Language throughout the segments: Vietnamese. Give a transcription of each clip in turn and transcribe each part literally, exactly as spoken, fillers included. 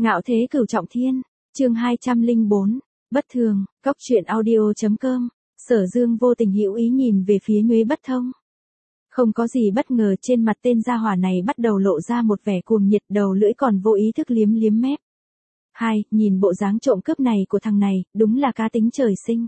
Ngạo thế cửu trọng thiên, chương hai trăm lẻ bốn, bất thường, cóc truyện audio.com, Sở Dương vô tình hữu ý nhìn về phía Nhuế Bất Thông. Không có gì bất ngờ, trên mặt tên gia hỏa này bắt đầu lộ ra một vẻ cuồng nhiệt, đầu lưỡi còn vô ý thức liếm liếm mép. Hai, nhìn bộ dáng trộm cướp này của thằng này, đúng là cá tính trời sinh.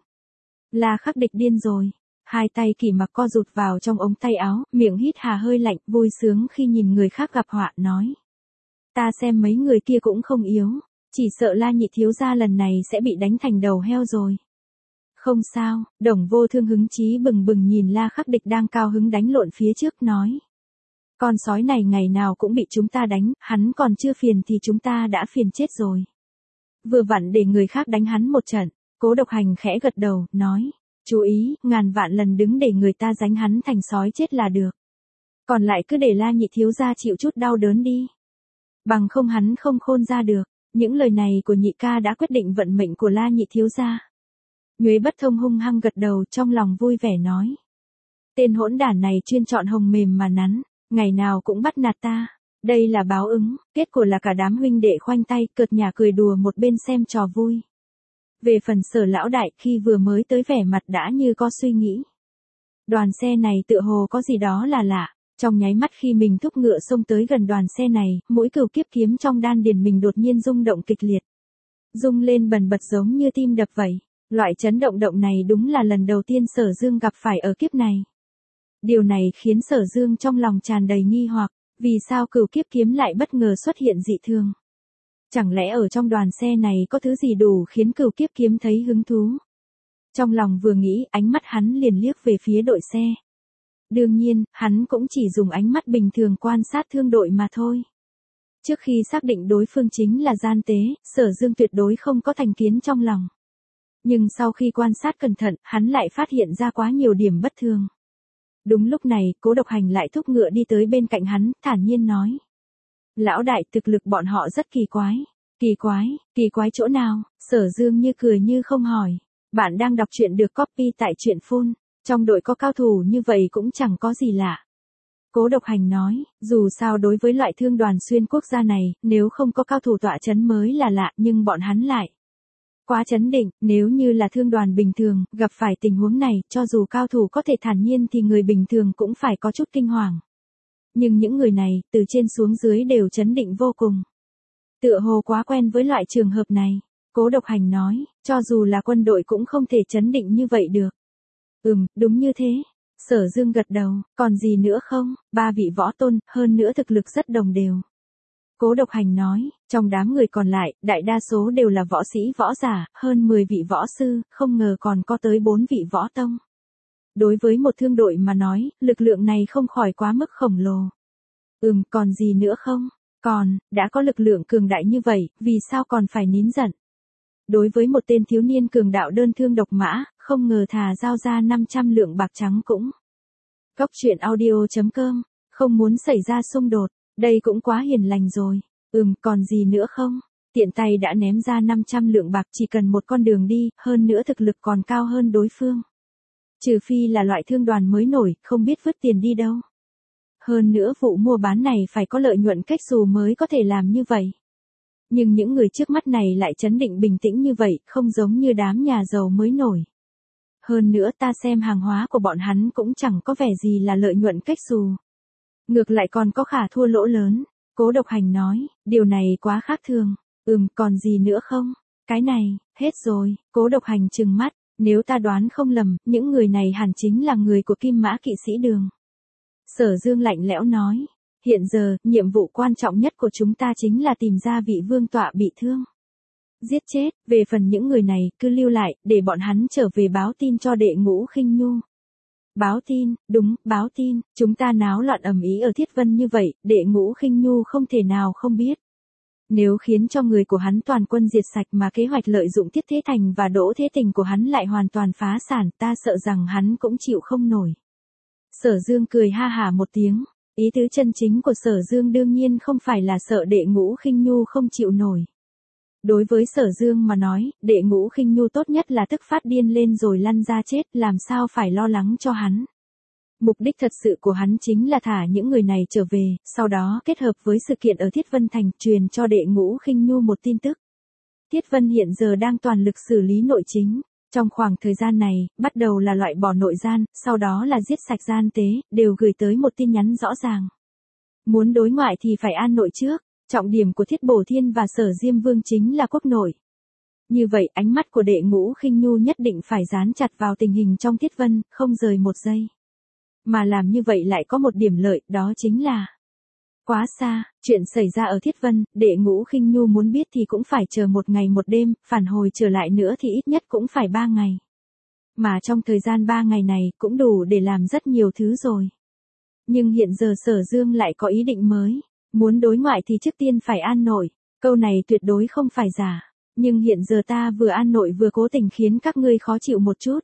La Khắc Địch điên rồi. Hai tay Kỷ Mặc co rụt vào trong ống tay áo, miệng hít hà hơi lạnh, vui sướng khi nhìn người khác gặp họa, nói. Ta xem mấy người kia cũng không yếu, chỉ sợ La nhị thiếu gia lần này sẽ bị đánh thành đầu heo rồi. Không sao, Đồng Vô Thương hứng chí bừng bừng nhìn La Khắc Địch đang cao hứng đánh lộn phía trước, nói. Con sói này ngày nào cũng bị chúng ta đánh, hắn còn chưa phiền thì chúng ta đã phiền chết rồi. Vừa vặn để người khác đánh hắn một trận, Cố Độc Hành khẽ gật đầu, nói. Chú ý, ngàn vạn lần đứng để người ta đánh hắn thành sói chết là được. Còn lại cứ để La nhị thiếu gia chịu chút đau đớn đi. Bằng không hắn không khôn ra được. Những lời này của nhị ca đã quyết định vận mệnh của La nhị thiếu gia. Nhuế Bất Thông hung hăng gật đầu, trong lòng vui vẻ nói. Tên hỗn đản này chuyên chọn hồng mềm mà nắn, ngày nào cũng bắt nạt ta. Đây là báo ứng, kết quả là cả đám huynh đệ khoanh tay cợt nhả cười đùa một bên xem trò vui. Về phần Sở lão đại, khi vừa mới tới vẻ mặt đã như có suy nghĩ. Đoàn xe này tựa hồ có gì đó là lạ. Trong nháy mắt khi mình thúc ngựa xông tới gần đoàn xe này, mũi cửu kiếp kiếm trong đan điền mình đột nhiên rung động kịch liệt. Rung lên bần bật giống như tim đập vậy. Loại chấn động động này đúng là lần đầu tiên Sở Dương gặp phải ở kiếp này. Điều này khiến Sở Dương trong lòng tràn đầy nghi hoặc, vì sao cửu kiếp kiếm lại bất ngờ xuất hiện dị thường. Chẳng lẽ ở trong đoàn xe này có thứ gì đủ khiến cửu kiếp kiếm thấy hứng thú? Trong lòng vừa nghĩ, ánh mắt hắn liền liếc về phía đội xe. Đương nhiên, hắn cũng chỉ dùng ánh mắt bình thường quan sát thương đội mà thôi. Trước khi xác định đối phương chính là gian tế, Sở Dương tuyệt đối không có thành kiến trong lòng. Nhưng sau khi quan sát cẩn thận, hắn lại phát hiện ra quá nhiều điểm bất thường. Đúng lúc này, Cố Độc Hành lại thúc ngựa đi tới bên cạnh hắn, thản nhiên nói. Lão đại, thực lực bọn họ rất kỳ quái. Kỳ quái, kỳ quái chỗ nào? Sở Dương như cười như không hỏi. Bạn đang đọc truyện được copy tại truyện phun. Trong đội có cao thủ như vậy cũng chẳng có gì lạ. Cố Độc Hành nói, dù sao đối với loại thương đoàn xuyên quốc gia này, nếu không có cao thủ tọa chấn mới là lạ, nhưng bọn hắn lại quá chấn định. Nếu như là thương đoàn bình thường, gặp phải tình huống này, cho dù cao thủ có thể thản nhiên thì người bình thường cũng phải có chút kinh hoàng. Nhưng những người này, từ trên xuống dưới đều chấn định vô cùng. Tựa hồ quá quen với loại trường hợp này. Cố Độc Hành nói, cho dù là quân đội cũng không thể chấn định như vậy được. Ừm, đúng như thế. Sở Dương gật đầu, còn gì nữa không? Ba vị võ tôn, hơn nữa thực lực rất đồng đều. Cố Độc Hành nói, trong đám người còn lại, đại đa số đều là võ sĩ võ giả, hơn mười vị võ sư, không ngờ còn có tới bốn vị võ tông. Đối với một thương đội mà nói, lực lượng này không khỏi quá mức khổng lồ. Ừm, còn gì nữa không? Còn, đã có lực lượng cường đại như vậy, vì sao còn phải nín giận? Đối với một tên thiếu niên cường đạo đơn thương độc mã, không ngờ thà giao ra năm trăm lượng bạc trắng cũng. Cóc truyện audio.com, không muốn xảy ra xung đột, đây cũng quá hiền lành rồi. Ừm, còn gì nữa không? Tiện tay đã ném ra năm trăm lượng bạc, chỉ cần một con đường đi, hơn nữa thực lực còn cao hơn đối phương. Trừ phi là loại thương đoàn mới nổi, không biết vứt tiền đi đâu. Hơn nữa vụ mua bán này phải có lợi nhuận cách xù mới có thể làm như vậy. Nhưng những người trước mắt này lại chấn định bình tĩnh như vậy, không giống như đám nhà giàu mới nổi. Hơn nữa ta xem hàng hóa của bọn hắn cũng chẳng có vẻ gì là lợi nhuận cách xù. Ngược lại còn có khả thua lỗ lớn. Cố Độc Hành nói, điều này quá khác thường. Ừm, còn gì nữa không? Cái này, hết rồi. Cố Độc Hành trừng mắt, nếu ta đoán không lầm, những người này hẳn chính là người của Kim Mã Kỵ Sĩ Đường. Sở Dương lạnh lẽo nói. Hiện giờ, nhiệm vụ quan trọng nhất của chúng ta chính là tìm ra vị vương tọa bị thương. Giết chết, về phần những người này, cứ lưu lại, để bọn hắn trở về báo tin cho đệ Ngũ Khinh Nhu. Báo tin, đúng, báo tin, chúng ta náo loạn ầm ĩ ở Thiết Vân như vậy, đệ Ngũ Khinh Nhu không thể nào không biết. Nếu khiến cho người của hắn toàn quân diệt sạch mà kế hoạch lợi dụng Tiết Thế Thành và Đỗ Thế Tình của hắn lại hoàn toàn phá sản, ta sợ rằng hắn cũng chịu không nổi. Sở Dương cười ha hả một tiếng. Ý tứ chân chính của Sở Dương đương nhiên không phải là sợ đệ Ngũ Khinh Nhu không chịu nổi. Đối với Sở Dương mà nói, đệ Ngũ Khinh Nhu tốt nhất là tức phát điên lên rồi lăn ra chết, làm sao phải lo lắng cho hắn. Mục đích thật sự của hắn chính là thả những người này trở về, sau đó kết hợp với sự kiện ở Thiết Vân Thành truyền cho Đệ Ngũ Khinh Nhu một tin tức. Thiết Vân hiện giờ đang toàn lực xử lý nội chính. Trong khoảng thời gian này, bắt đầu là loại bỏ nội gian, sau đó là giết sạch gian tế, đều gửi tới một tin nhắn rõ ràng. Muốn đối ngoại thì phải an nội trước, trọng điểm của Thiết Bổ Thiên và Sở Diêm Vương chính là quốc nội. Như vậy ánh mắt của Đệ Ngũ Khinh Nhu nhất định phải dán chặt vào tình hình trong Thiết Vân, không rời một giây. Mà làm như vậy lại có một điểm lợi, đó chính là quá xa, chuyện xảy ra ở Thiết Vân, Đệ Ngũ Khinh Nhu muốn biết thì cũng phải chờ một ngày một đêm, phản hồi trở lại nữa thì ít nhất cũng phải ba ngày. Mà trong thời gian ba ngày này cũng đủ để làm rất nhiều thứ rồi. Nhưng hiện giờ Sở Dương lại có ý định mới, muốn đối ngoại thì trước tiên phải an nội, câu này tuyệt đối không phải giả. Nhưng hiện giờ ta vừa an nội vừa cố tình khiến các ngươi khó chịu một chút.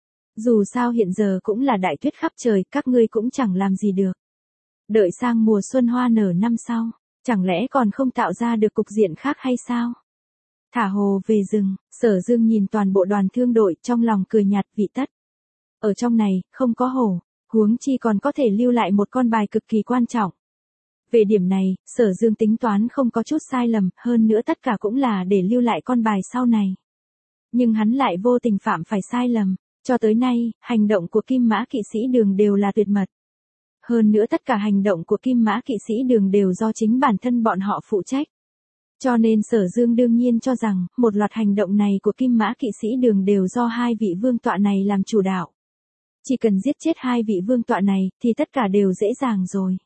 Dù sao hiện giờ cũng là đại tuyết khắp trời, các ngươi cũng chẳng làm gì được. Đợi sang mùa xuân hoa nở năm sau, chẳng lẽ còn không tạo ra được cục diện khác hay sao? Thả hồ về rừng, Sở Dương nhìn toàn bộ đoàn thương đội trong lòng cười nhạt vị tất. Ở trong này, không có hổ, huống chi còn có thể lưu lại một con bài cực kỳ quan trọng. Về điểm này, Sở Dương tính toán không có chút sai lầm, hơn nữa tất cả cũng là để lưu lại con bài sau này. Nhưng hắn lại vô tình phạm phải sai lầm, cho tới nay, hành động của Kim Mã Kỵ Sĩ Đường đều là tuyệt mật. Hơn nữa tất cả hành động của Kim Mã Kỵ Sĩ Đường đều do chính bản thân bọn họ phụ trách. Cho nên Sở Dương đương nhiên cho rằng, một loạt hành động này của Kim Mã Kỵ Sĩ Đường đều do hai vị vương tọa này làm chủ đạo. Chỉ cần giết chết hai vị vương tọa này, thì tất cả đều dễ dàng rồi.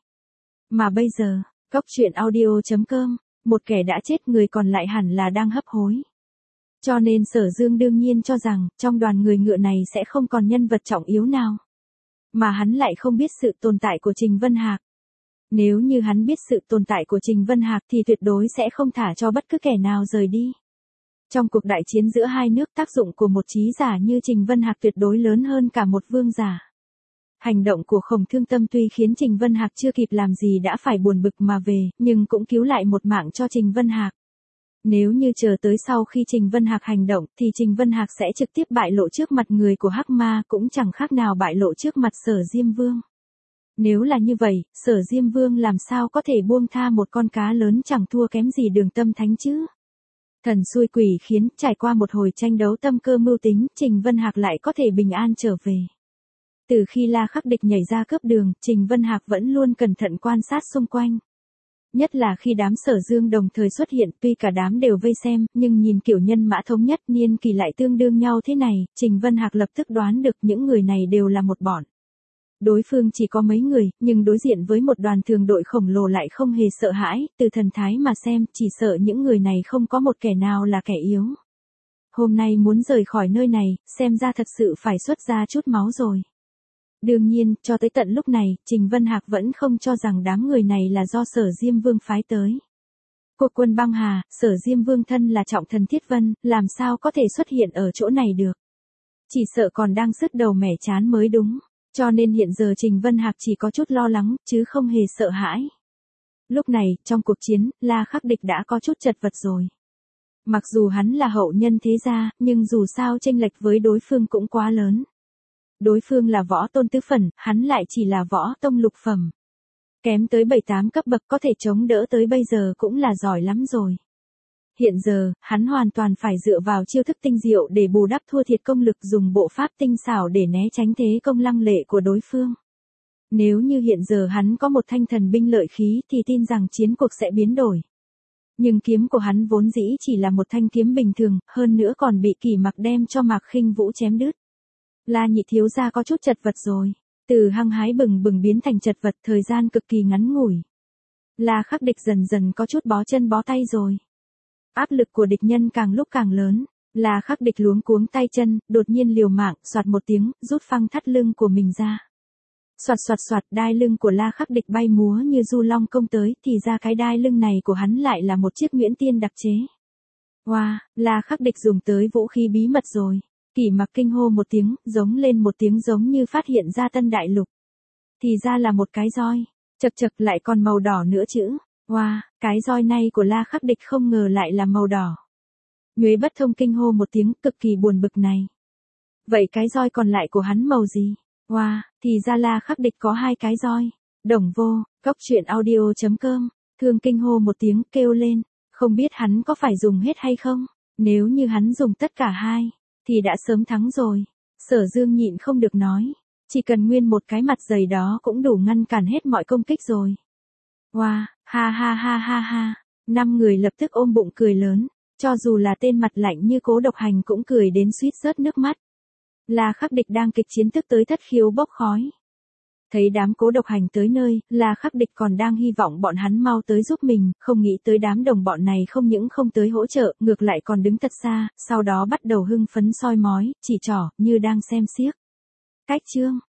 Mà bây giờ, Cóc Truyện Audio chấm com, một kẻ đã chết người còn lại hẳn là đang hấp hối. Cho nên Sở Dương đương nhiên cho rằng, trong đoàn người ngựa này sẽ không còn nhân vật trọng yếu nào. Mà hắn lại không biết sự tồn tại của Trình Vân Hạc. Nếu như hắn biết sự tồn tại của Trình Vân Hạc thì tuyệt đối sẽ không thả cho bất cứ kẻ nào rời đi. Trong cuộc đại chiến giữa hai nước, tác dụng của một trí giả như Trình Vân Hạc tuyệt đối lớn hơn cả một vương giả. Hành động của Khổng Thương Tâm tuy khiến Trình Vân Hạc chưa kịp làm gì đã phải buồn bực mà về, nhưng cũng cứu lại một mạng cho Trình Vân Hạc. Nếu như chờ tới sau khi Trình Vân Hạc hành động thì Trình Vân Hạc sẽ trực tiếp bại lộ trước mặt người của Hắc Ma, cũng chẳng khác nào bại lộ trước mặt Sở Diêm Vương. Nếu là như vậy, Sở Diêm Vương làm sao có thể buông tha một con cá lớn chẳng thua kém gì Đường Tâm Thánh chứ? Thần xui quỷ khiến, trải qua một hồi tranh đấu tâm cơ mưu tính, Trình Vân Hạc lại có thể bình an trở về. Từ khi La Khắc Địch nhảy ra cướp đường, Trình Vân Hạc vẫn luôn cẩn thận quan sát xung quanh. Nhất là khi đám Sở Dương đồng thời xuất hiện, tuy cả đám đều vây xem, nhưng nhìn kiểu nhân mã thống nhất niên kỳ lại tương đương nhau thế này, Trình Vân Hạc lập tức đoán được những người này đều là một bọn. Đối phương chỉ có mấy người, nhưng đối diện với một đoàn thường đội khổng lồ lại không hề sợ hãi, từ thần thái mà xem, chỉ sợ những người này không có một kẻ nào là kẻ yếu. Hôm nay muốn rời khỏi nơi này, xem ra thật sự phải xuất ra chút máu rồi. Đương nhiên, cho tới tận lúc này, Trình Vân Hạc vẫn không cho rằng đám người này là do Sở Diêm Vương phái tới. Cuộc quân băng hà, Sở Diêm Vương thân là trọng thần Thiết Vân, làm sao có thể xuất hiện ở chỗ này được. Chỉ sợ còn đang sứt đầu mẻ chán mới đúng. Cho nên hiện giờ Trình Vân Hạc chỉ có chút lo lắng, chứ không hề sợ hãi. Lúc này, trong cuộc chiến, La Khắc Địch đã có chút chật vật rồi. Mặc dù hắn là hậu nhân thế gia, nhưng dù sao chênh lệch với đối phương cũng quá lớn. Đối phương là võ tôn tứ phần, hắn lại chỉ là võ tông lục phẩm. Kém tới bảy tám cấp bậc, có thể chống đỡ tới bây giờ cũng là giỏi lắm rồi. Hiện giờ, hắn hoàn toàn phải dựa vào chiêu thức tinh diệu để bù đắp thua thiệt công lực, dùng bộ pháp tinh xảo để né tránh thế công lăng lệ của đối phương. Nếu như hiện giờ hắn có một thanh thần binh lợi khí thì tin rằng chiến cuộc sẽ biến đổi. Nhưng kiếm của hắn vốn dĩ chỉ là một thanh kiếm bình thường, hơn nữa còn bị Kỷ Mặc đem cho Mạc Khinh Vũ chém đứt. La nhị thiếu gia có chút chật vật rồi, từ hăng hái bừng bừng biến thành chật vật, thời gian cực kỳ ngắn ngủi. La Khắc Địch dần dần có chút bó chân bó tay rồi. Áp lực của địch nhân càng lúc càng lớn, La Khắc Địch luống cuống tay chân, đột nhiên liều mạng, soạt một tiếng, rút phăng thắt lưng của mình ra. Soạt soạt soạt, đai lưng của La Khắc Địch bay múa như du long công tới, thì ra cái đai lưng này của hắn lại là một chiếc Nguyễn Tiên đặc chế. Wow, La Khắc Địch dùng tới vũ khí bí mật rồi. Kỷ Mặc kinh hô một tiếng, giống lên một tiếng giống như phát hiện ra tân đại lục. Thì ra là một cái roi, chật chật lại còn màu đỏ nữa chứ. Wow, cái roi này của La Khắc Địch không ngờ lại là màu đỏ. Nhuế Bất Thông kinh hô một tiếng, cực kỳ buồn bực này. Vậy cái roi còn lại của hắn màu gì? Wow, thì ra La Khắc Địch có hai cái roi. Đồng vô, cốc truyện audio.com, Thương kinh hô một tiếng kêu lên, không biết hắn có phải dùng hết hay không, nếu như hắn dùng tất cả hai, thì đã sớm thắng rồi. Sở Dương nhịn không được nói, chỉ cần nguyên một cái mặt dày đó cũng đủ ngăn cản hết mọi công kích rồi. Wow, ha ha ha ha ha, năm người lập tức ôm bụng cười lớn, cho dù là tên mặt lạnh như Cố Độc Hành cũng cười đến suýt rớt nước mắt. La Khắc Địch đang kịch chiến tức tới thất khiếu bốc khói. Thấy đám Cố Độc Hành tới nơi, La Khắc Địch còn đang hy vọng bọn hắn mau tới giúp mình, không nghĩ tới đám đồng bọn này không những không tới hỗ trợ, ngược lại còn đứng thật xa, sau đó bắt đầu hưng phấn soi mói, chỉ trỏ, như đang xem xiếc. Cách chương